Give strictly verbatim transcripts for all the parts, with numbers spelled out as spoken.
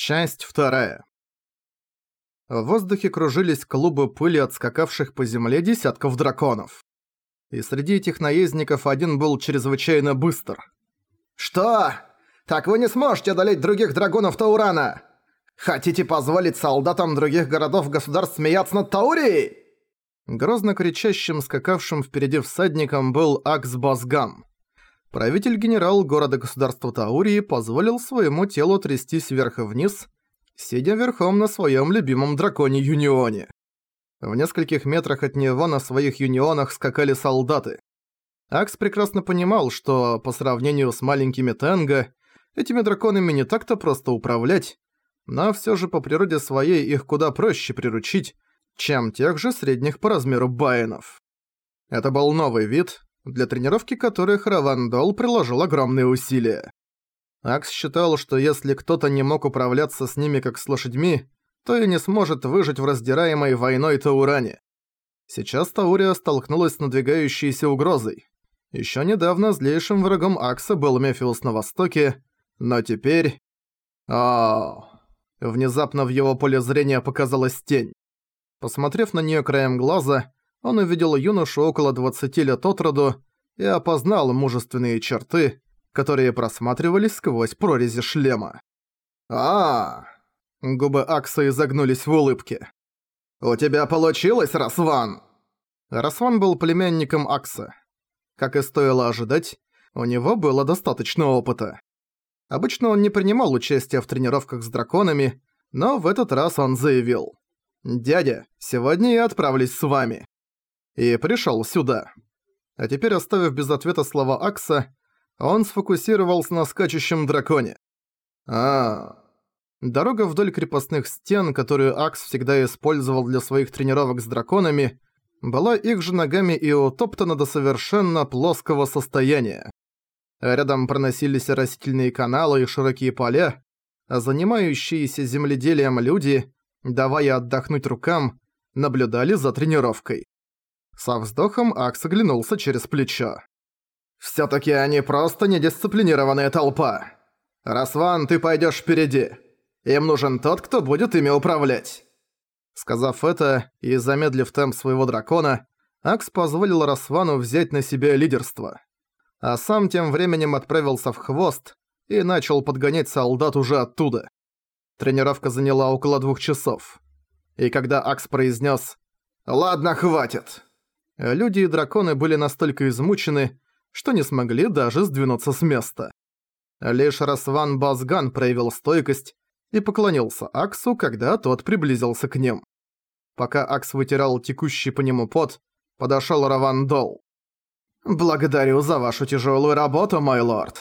Часть вторая. В воздухе кружились клубы пыли от скакавших по земле десятков драконов. И среди этих наездников один был чрезвычайно быстр. «Что? Так вы не сможете одолеть других драгонов Таурана! Хотите позволить солдатам других городов-государств смеяться над Таурией?» Грозно кричащим, скакавшим впереди всадником был Акс Базган. Правитель-генерал города-государства Таурии позволил своему телу трястись вверх и вниз, сидя верхом на своем любимом драконе-юнионе. В нескольких метрах от него на своих юнионах скакали солдаты. Акс прекрасно понимал, что по сравнению с маленькими Тенго, этими драконами не так-то просто управлять, но всё же по природе своей их куда проще приручить, чем тех же средних по размеру баенов. Это был новый вид, для тренировки которых Равандол приложил огромные усилия. Акс считал, что если кто-то не мог управляться с ними как с лошадьми, то и не сможет выжить в раздираемой войной Тауране. Сейчас Таурия столкнулась с надвигающейся угрозой. Ещё недавно злейшим врагом Акса был Мефиус на востоке, но теперь... О, внезапно в его поле зрения показалась тень. Посмотрев на неё краем глаза, он увидел юношу около двадцати лет от роду и опознал мужественные черты, которые просматривались сквозь прорези шлема. а Губы Акса изогнулись в улыбке. «У тебя получилось, Расван?» Расван был племянником Акса. Как и стоило ожидать, у него было достаточно опыта. Обычно он не принимал участия в тренировках с драконами, но в этот раз он заявил: «Дядя, сегодня я отправлюсь с вами». И пришёл сюда. А теперь, оставив без ответа слова Акса, он сфокусировался на скачущем драконе. а Дорога вдоль крепостных стен, которую Акс всегда использовал для своих тренировок с драконами, была их же ногами и утоптана до совершенно плоского состояния. Рядом проносились растительные каналы и широкие поля, а занимающиеся земледелием люди, давая отдохнуть рукам, наблюдали за тренировкой. Со вздохом Акс оглянулся через плечо. «Всё-таки они просто недисциплинированная толпа. Расван, ты пойдёшь впереди. Им нужен тот, кто будет ими управлять». Сказав это и замедлив темп своего дракона, Акс позволил Расвану взять на себя лидерство. А сам тем временем отправился в хвост и начал подгонять солдат уже оттуда. Тренировка заняла около двух часов. И когда Акс произнес «Ладно, хватит», люди и драконы были настолько измучены, что не смогли даже сдвинуться с места. Лишь Расван Базган проявил стойкость и поклонился Аксу, когда тот приблизился к ним. Пока Акс вытирал текущий по нему пот, подошёл Равандол. «Благодарю за вашу тяжёлую работу, мой лорд».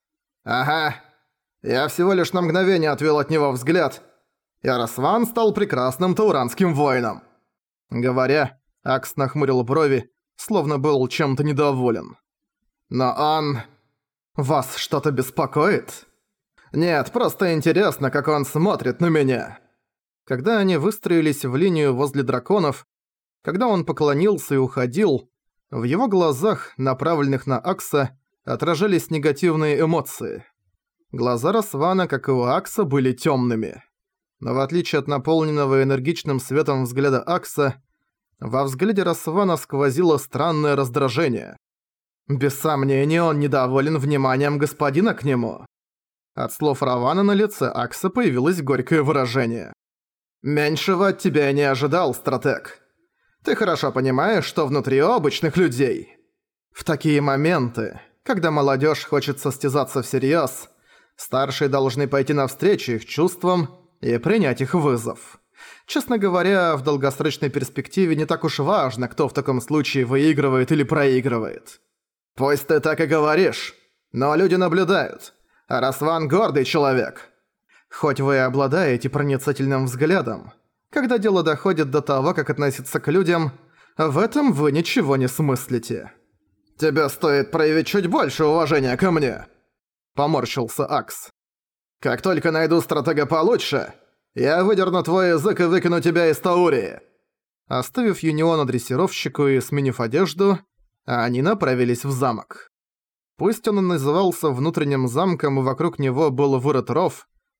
«Ага, я всего лишь на мгновение отвел от него взгляд, и Расван стал прекрасным тауранским воином». Говоря, Акс нахмурил брови, словно был чем-то недоволен. «Но он... Вас что-то беспокоит?» «Нет, просто интересно, как он смотрит на меня». Когда они выстроились в линию возле драконов, когда он поклонился и уходил, в его глазах, направленных на Акса, отражались негативные эмоции. Глаза Расвана, как и у Акса, были тёмными. Но в отличие от наполненного энергичным светом взгляда Акса, во взгляде Расвана сквозило странное раздражение. Без сомнения, он недоволен вниманием господина к нему. От слов Равана на лице Акса появилось горькое выражение. «Меньшего от тебя я не ожидал, стратег. Ты хорошо понимаешь, что внутри у обычных людей. В такие моменты, когда молодежь хочет состязаться всерьез, старшие должны пойти навстречу их чувствам и принять их вызов. Честно говоря, в долгосрочной перспективе не так уж важно, кто в таком случае выигрывает или проигрывает». «Пусть ты так и говоришь, но люди наблюдают, а Расван гордый человек». «Хоть вы и обладаете проницательным взглядом, когда дело доходит до того, как относиться к людям, в этом вы ничего не смыслите». «Тебе стоит проявить чуть больше уважения ко мне», — поморщился Акс. «Как только найду стратега получше, я выдерну твой язык и выкину тебя из Таурии». Оставив Юниона дрессировщику и сменив одежду, они направились в замок. Пусть он и назывался внутренним замком и вокруг него был вырыт ров,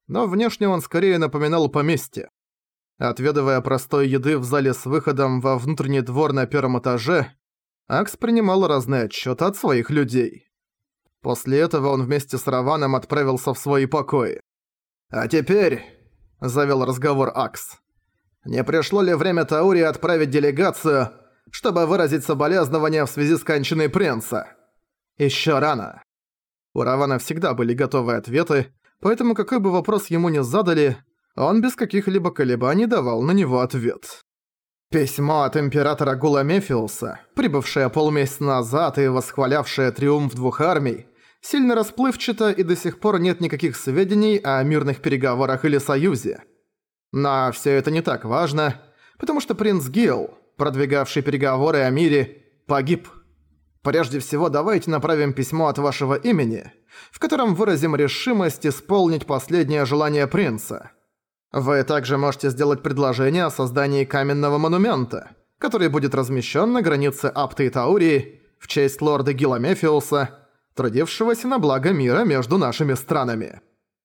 но внешне он скорее напоминал поместье. Отведывая простой еды в зале с выходом во внутренний двор на первом этаже, Акс принимал разные отчёты от своих людей. После этого он вместе с Раваном отправился в свои покои. «А теперь», — завел разговор Акс, — «не пришло ли время Таурии отправить делегацию, чтобы выразить соболезнования в связи с кончиной принца?» «Ещё рано». У Равана всегда были готовые ответы, поэтому какой бы вопрос ему ни задали, он без каких-либо колебаний давал на него ответ. Письмо от императора Гула Мефиуса, прибывшее полмесяца назад и восхвалявшее триумф двух армий, сильно расплывчато и до сих пор нет никаких сведений о мирных переговорах или союзе. Но всё это не так важно, потому что принц Гил, продвигавший переговоры о мире, погиб. Прежде всего, давайте направим письмо от вашего имени, в котором выразим решимость исполнить последнее желание принца. Вы также можете сделать предложение о создании каменного монумента, который будет размещен на границе Апты и Таурии в честь лорда Гила Мефиуса, трудившегося на благо мира между нашими странами.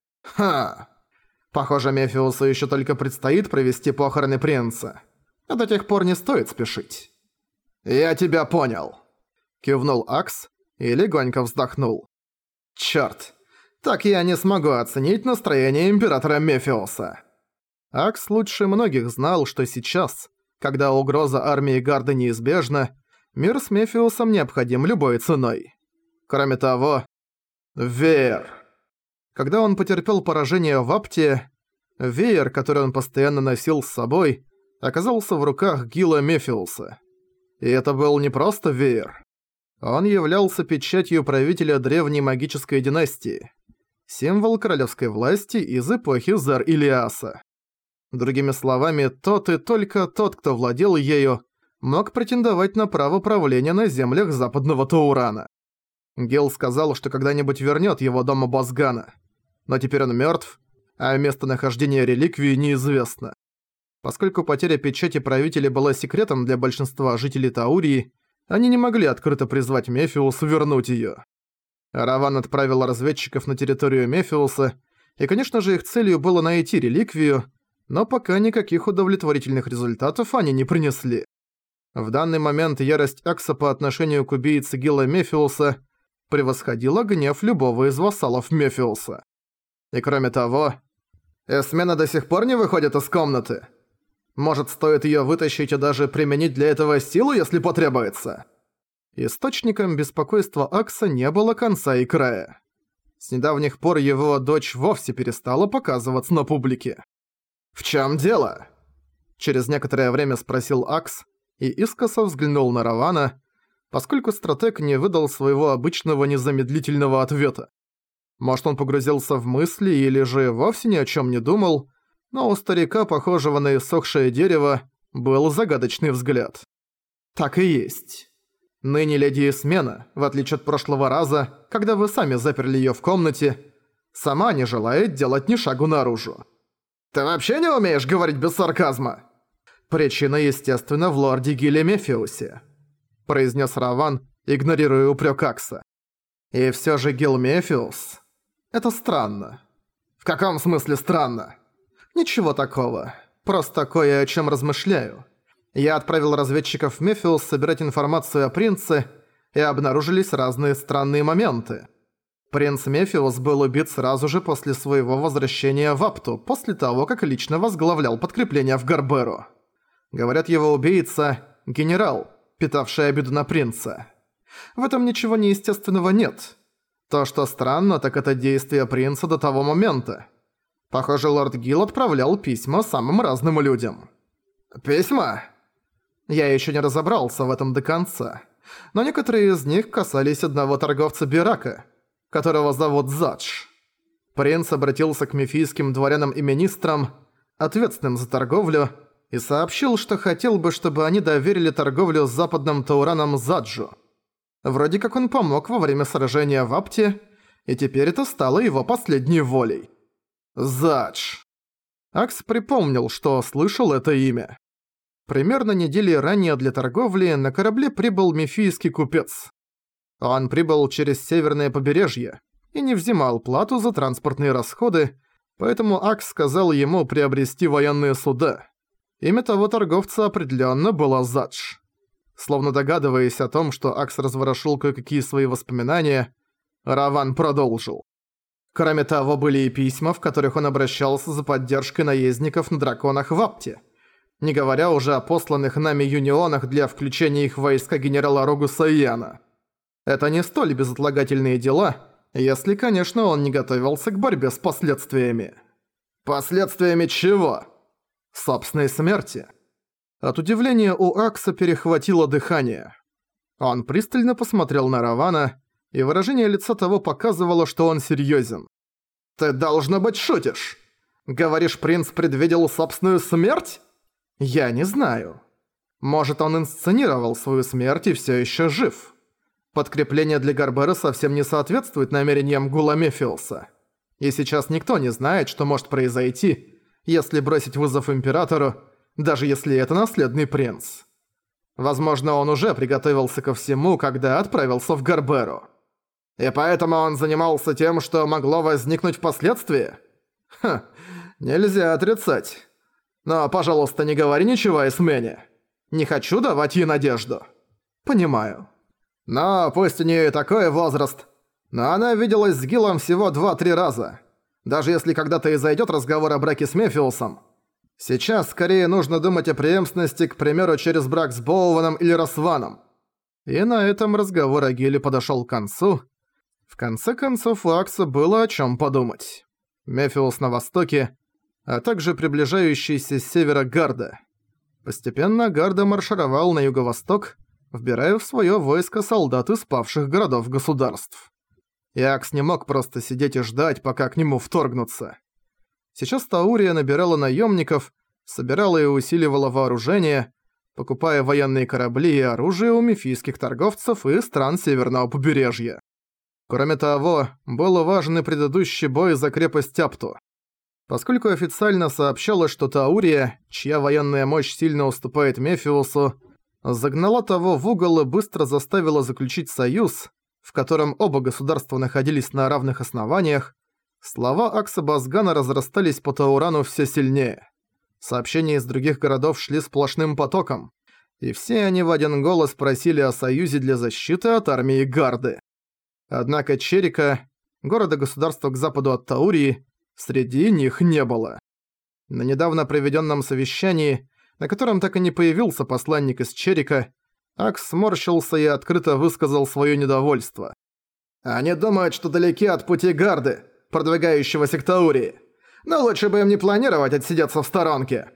Ха! Похоже, Мефиусу еще только предстоит провести похороны принца. А до тех пор не стоит спешить. «Я тебя понял», — кивнул Акс и легонько вздохнул. «Чёрт, так я не смогу оценить настроение императора Мефиуса». Акс лучше многих знал, что сейчас, когда угроза армии Гарда неизбежна, мир с Мефиусом необходим любой ценой. Кроме того, веер. Когда он потерпел поражение в Апте, веер, который он постоянно носил с собой, оказался в руках Гила Мефиуса. И это был не просто веер. Он являлся печатью правителя древней магической династии, символ королевской власти из эпохи Зар-Илиаса. Другими словами, тот и только тот, кто владел ею, мог претендовать на право правления на землях западного Таурана. Гил сказал, что когда-нибудь вернёт его дома Базгана, но теперь он мёртв, а местонахождение реликвии неизвестно. Поскольку потеря печати правителя была секретом для большинства жителей Таурии, они не могли открыто призвать Мефиуса вернуть её. Раван отправил разведчиков на территорию Мефиуса, и, конечно же, их целью было найти реликвию, но пока никаких удовлетворительных результатов они не принесли. В данный момент ярость Акса по отношению к убийце Гила Мефиуса превосходила гнев любого из вассалов Мефиуса. И кроме того, Эсмена до сих пор не выходит из комнаты. Может, стоит её вытащить и даже применить для этого силу, если потребуется? Источником беспокойства Акса не было конца и края. С недавних пор его дочь вовсе перестала показываться на публике. «В чём дело?» Через некоторое время спросил Акс и искоса взглянул на Равана, поскольку стратег не выдал своего обычного незамедлительного ответа. Может, он погрузился в мысли или же вовсе ни о чём не думал, но у старика, похожего на иссохшее дерево, был загадочный взгляд. «Так и есть. Ныне леди Эсмена, в отличие от прошлого раза, когда вы сами заперли её в комнате, сама не желает делать ни шагу наружу». «Ты вообще не умеешь говорить без сарказма?» «Причина, естественно, в лорде Гиле Мефиусе», — произнес Раван, игнорируя упрёк Акса. «И всё же Гил Мефиус... Это странно». «В каком смысле странно?» «Ничего такого. Просто кое о чём размышляю. Я отправил разведчиков в Мефиус собирать информацию о принце, и обнаружились разные странные моменты. Принц Мефиус был убит сразу же после своего возвращения в Апту, после того, как лично возглавлял подкрепление в Гарберу. Говорят, его убийца – генерал, питавший обиду на принца. В этом ничего неестественного нет. То, что странно, так это действия принца до того момента. Похоже, лорд Гил отправлял письма самым разным людям». «Письма?» Я еще не разобрался в этом до конца, но некоторые из них касались одного торговца Бирака, которого зовут Задж. Принц обратился к мефийским дворянам и министрам, ответственным за торговлю, и сообщил, что хотел бы, чтобы они доверили торговлю с западным Таураном Заджу. Вроде как он помог во время сражения в Апте, и теперь это стало его последней волей. Задж. Акс припомнил, что слышал это имя. Примерно недели ранее для торговли на корабле прибыл мефийский купец. Он прибыл через северное побережье и не взимал плату за транспортные расходы, Поэтому Акс сказал ему приобрести военные суда. Имя того торговца определенно было Задж. Словно догадываясь о том, что Акс разворошил кое-какие свои воспоминания, Раван продолжил. Кроме того, были и письма, в которых он обращался за поддержкой наездников на драконах в Апте, не говоря уже о посланных нами юнионах для включения их в войска генерала Рогуса Ияна. Это не столь безотлагательные дела, если, конечно, он не готовился к борьбе с последствиями. Последствиями чего? Собственной смерти. От удивления у Акса перехватило дыхание. Он пристально посмотрел на Равана, и выражение лица того показывало, что он серьёзен. «Ты, должно быть, шутишь! Говоришь, принц предвидел собственную смерть? Я не знаю. Может, он инсценировал свою смерть и всё ещё жив. Подкрепление для Гарбера совсем не соответствует намерениям Гула Мефиуса. И сейчас никто не знает, что может произойти, если бросить вызов Императору, даже если это наследный принц. Возможно, он уже приготовился ко всему, когда отправился в Гарберу. И поэтому он занимался тем, что могло возникнуть впоследствии? Ха, нельзя отрицать. Но, пожалуйста, не говори ничего о смене. Не хочу давать ей надежду. Понимаю. Но пусть у неё и такой возраст, но она виделась с Гилом всего два-три раза. Даже если когда-то и зайдёт разговор о браке с Мефиусом. Сейчас скорее нужно думать о преемственности, к примеру, через брак с Боуваном или Росваном. И на этом разговор о Гиле подошёл к концу. В конце концов, у Акса было о чём подумать. Мефиус на востоке, а также приближающийся с севера Гарда. Постепенно Гарда маршировал на юго-восток, вбирая в своё войско солдат из павших городов-государств. И Акс не мог просто сидеть и ждать, пока к нему вторгнутся. Сейчас Таурия набирала наёмников, собирала и усиливала вооружение, покупая военные корабли и оружие у мифийских торговцев и стран северного побережья. Кроме того, был важен и предыдущий бой за крепость Апту. Поскольку официально сообщалось, что Таурия, чья военная мощь сильно уступает Мефиусу, загнала того в угол и быстро заставила заключить союз, в котором оба государства находились на равных основаниях, слова Акса Базгана разрастались по Таурану все сильнее. Сообщения из других городов шли сплошным потоком, и все они в один голос просили о союзе для защиты от армии Гарды. Однако Черика, города-государства к западу от Таурии, среди них не было. На недавно проведенном совещании, на котором так и не появился посланник из Черика, Акс сморщился и открыто высказал своё недовольство. «Они думают, что далеки от пути Гарды, продвигающегося к Таурии. Но лучше бы им не планировать отсидеться в сторонке».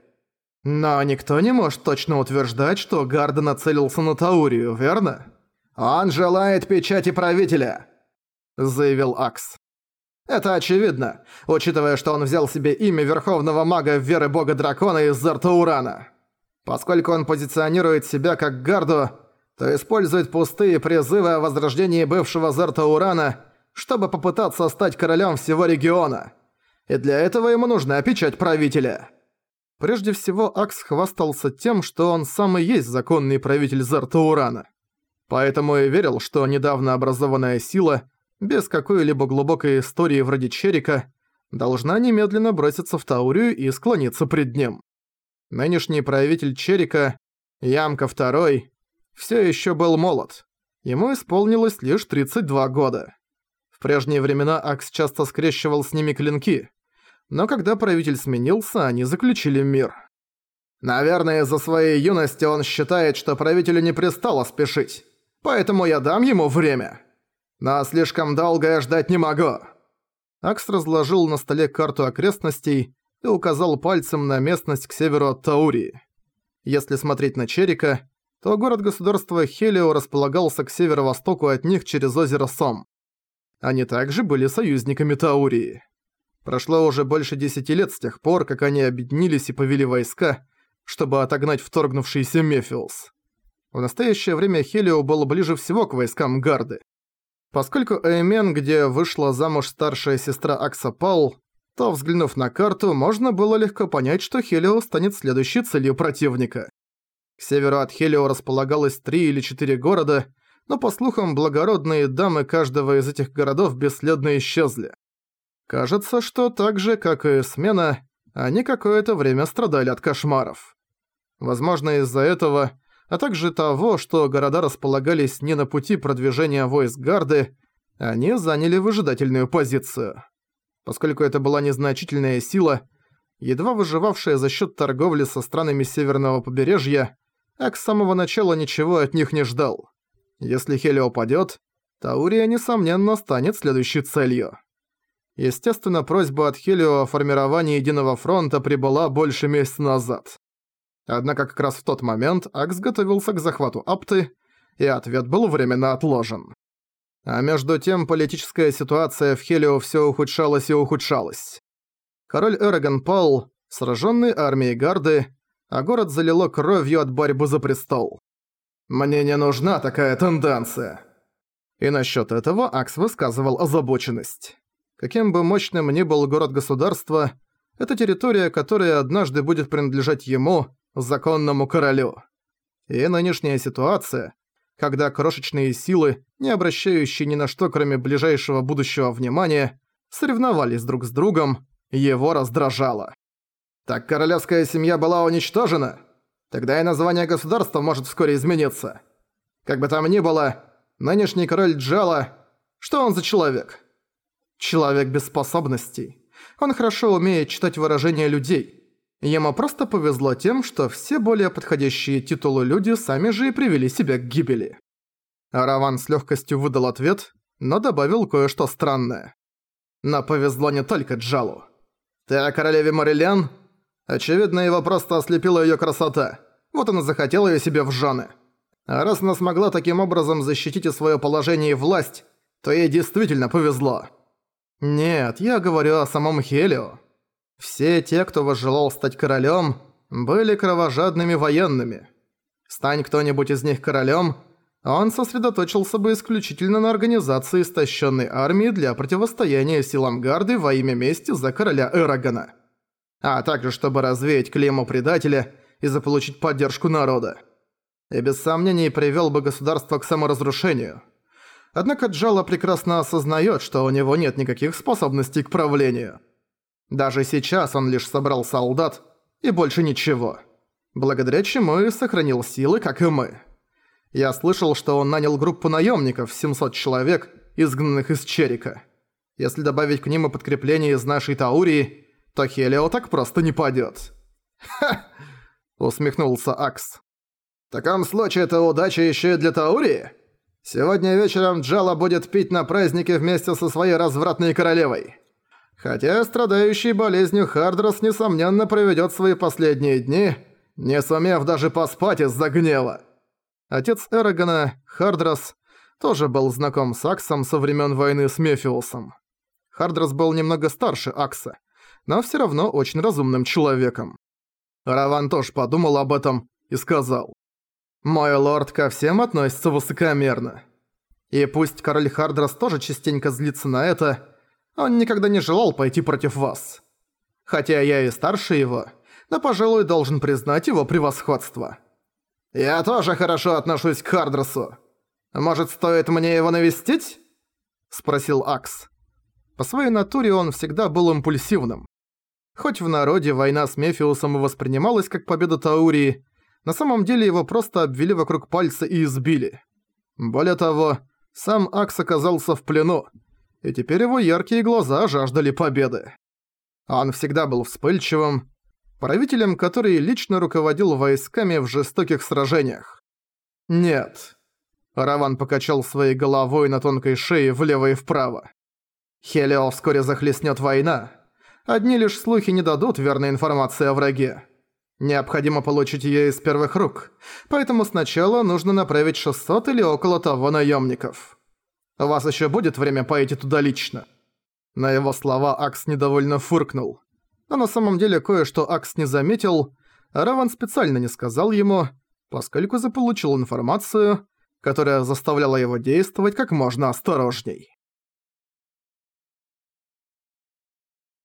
«Но никто не может точно утверждать, что Гарда нацелился на Таурию, верно?» «Он желает печати правителя», — заявил Акс. «Это очевидно, учитывая, что он взял себе имя верховного мага веры бога дракона из Зартаурана. Поскольку он позиционирует себя как Гарду, то использует пустые призывы о возрождении бывшего Зартаурана, чтобы попытаться стать королем всего региона. И для этого ему нужна печать правителя». Прежде всего, Акс хвастался тем, что он сам и есть законный правитель Зартаурана. Поэтому и верил, что недавно образованная сила, без какой-либо глубокой истории вроде Черика, должна немедленно броситься в Таурию и склониться пред ним. Нынешний правитель Черика, Ямка второй, всё ещё был молод. Ему исполнилось лишь тридцать два года. В прежние времена Акс часто скрещивал с ними клинки, но когда правитель сменился, они заключили мир. Наверное, из-за своей юности он считает, что правителю не пристало спешить. Поэтому я дам ему время. Но слишком долго я ждать не могу». Акс разложил на столе карту окрестностей и указал пальцем на местность к северу от Таурии. Если смотреть на Черика, то город-государство Хелио располагался к северо-востоку от них через озеро Сом. Они также были союзниками Таурии. Прошло уже больше десяти лет с тех пор, как они объединились и повели войска, чтобы отогнать вторгнувшийся Мефиус. В настоящее время Хелио был ближе всего к войскам Гарды. Поскольку Эймен, где вышла замуж старшая сестра Акса, пал, то, взглянув на карту, можно было легко понять, что Хелио станет следующей целью противника. К северу от Хелио располагалось три или четыре города, но, по слухам, благородные дамы каждого из этих городов бесследно исчезли. Кажется, что так же, как и смена, они какое-то время страдали от кошмаров. Возможно, из-за этого, а также того, что города располагались не на пути продвижения войск Гарды, они заняли выжидательную позицию. Поскольку это была незначительная сила, едва выживавшая за счет торговли со странами северного побережья, Ак с самого начала ничего от них не ждал. Если Хелио падёт, Таурия, несомненно, станет следующей целью. Естественно, просьба от Хелио о формировании единого фронта прибыла больше месяца назад. Однако как раз в тот момент Акс готовился к захвату Апты, и ответ был временно отложен. А между тем политическая ситуация в Хелио всё ухудшалась и ухудшалась. Король Эрагон пал, сражённый армией Гарды, а город залило кровью от борьбы за престол. «Мне не нужна такая тенденция». И насчёт этого Акс высказывал озабоченность. Каким бы мощным ни был город-государство, это территория, которая однажды будет принадлежать ему, законному королю. И нынешняя ситуация, когда крошечные силы, не обращающие ни на что кроме ближайшего будущего внимания, соревновались друг с другом, его раздражала. «Так королевская семья была уничтожена? Тогда и название государства может вскоре измениться. Как бы там ни было, нынешний король Джала... Что он за человек?» «Человек без способностей. Он хорошо умеет читать выражения людей. Ему просто повезло тем, что все более подходящие титулу люди сами же и привели себя к гибели». Раван с легкостью выдал ответ, но добавил кое-что странное. «Но повезло не только Джалу. Ты о королеве Морелиан? Очевидно, его просто ослепила её красота. Вот она захотела её себе в жены. А раз она смогла таким образом защитить и своё положение и власть, то ей действительно повезло». «Нет, я говорю о самом Хелио. Все те, кто возжелал стать королем, были кровожадными военными. Стань кто-нибудь из них королем, он сосредоточился бы исключительно на организации истощенной армии для противостояния силам Гарды во имя мести за короля Эрагона, а также чтобы развеять клеймо предателя и заполучить поддержку народа. И без сомнений привел бы государство к саморазрушению. Однако Джала прекрасно осознает, что у него нет никаких способностей к правлению. Даже сейчас он лишь собрал солдат и больше ничего, благодаря чему и сохранил силы, как и мы. Я слышал, что он нанял группу наемников, семьсот человек, изгнанных из Черика. Если добавить к ним и подкрепление из нашей Таурии, то Хелио так просто не падёт. «Ха!» — усмехнулся Акс. «В таком случае это удача ещё и для Таурии? Сегодня вечером Джала будет пить на празднике вместе со своей развратной королевой. Хотя страдающий болезнью Хардрос, несомненно, проведёт свои последние дни, не сумев даже поспать из-за гнева». Отец Эрагона, Хардрос, тоже был знаком с Аксом со времен войны с Мефиусом. Хардрос был немного старше Акса, но всё равно очень разумным человеком. Раван тоже подумал об этом и сказал: «Мой лорд ко всем относится высокомерно. И пусть король Хардрос тоже частенько злится на это, он никогда не желал пойти против вас. Хотя я и старше его, но, пожалуй, должен признать его превосходство». «Я тоже хорошо отношусь к Хардросу. Может, стоит мне его навестить?» – спросил Акс. По своей натуре он всегда был импульсивным. Хоть в народе война с Мефиусом и воспринималась как победа Таурии, на самом деле его просто обвели вокруг пальца и избили. Более того, сам Акс оказался в плену, и теперь его яркие глаза жаждали победы. Он всегда был вспыльчивым, правителем, который лично руководил войсками в жестоких сражениях. «Нет». Раван покачал своей головой на тонкой шее влево и вправо. «Хелио вскоре захлестнет война. Одни лишь слухи не дадут верной информации о враге. Необходимо получить её из первых рук, поэтому сначала нужно направить шестьсот или около того наемников. У вас ещё будет время пойти туда лично». На его слова Акс недовольно фыркнул. Но на самом деле кое-что Акс не заметил, а Раван специально не сказал ему, поскольку заполучил информацию, которая заставляла его действовать как можно осторожней.